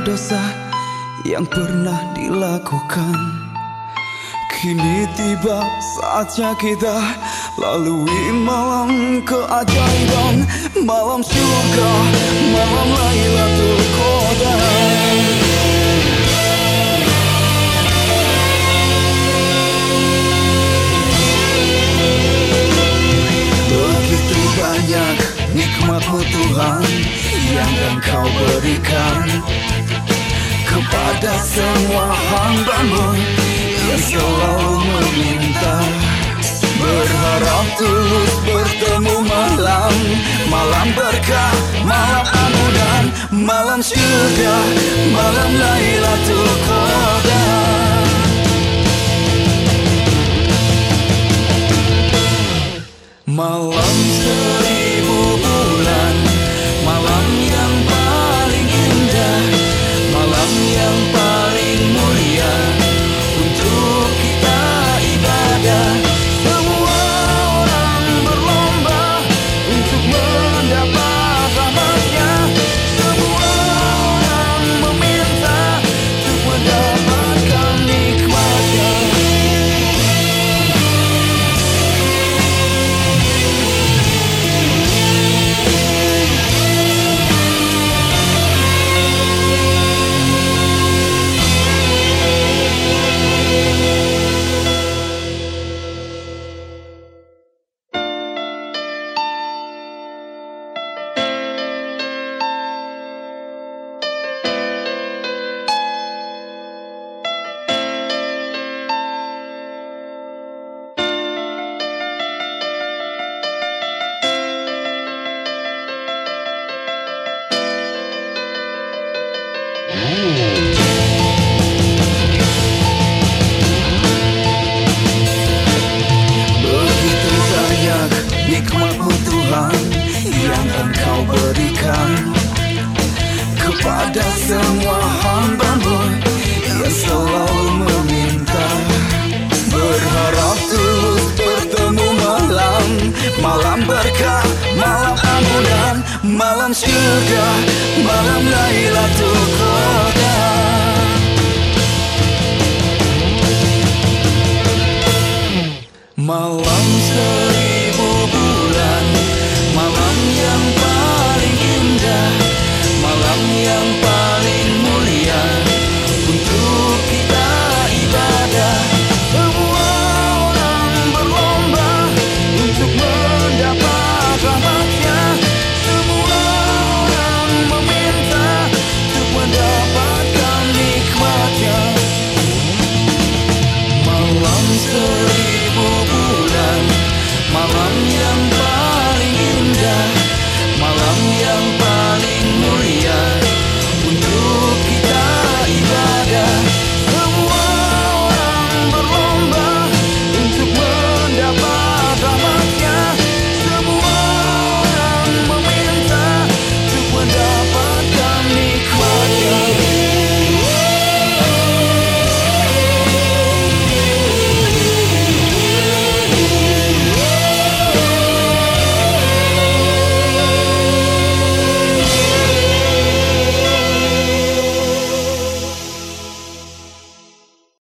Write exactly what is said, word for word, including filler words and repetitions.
dosa yang pernah dilakukan. Kini tiba saatnya kita lalui malam keajaiban, malam surga, malam Lailatul Qadar. Begitu banyak nikmat-Mu Tuhan yang Engkau berikan kepada semua hamba-Mu yang selalu meminta, berharap tulus bertemu malam, malam berkah, malam anugerah, malam surga, malam Lailatul Qadar. Malam seribu bulan, malam yang paling indah, malam yang paling mulia untuk kita ibadah. Semua orang berlomba untuk mendapat rahmat-Nya. Semua orang meminta untuk mendapatkan nikmat-Nya. Begitu banyak nikmat-Mu Tuhan yang Engkau berikan kepada semua hamba-Mu yang selalu meminta, berharap tulus bertemu malam, malam berkah, malam anugerah, malam surga, malam Lailatul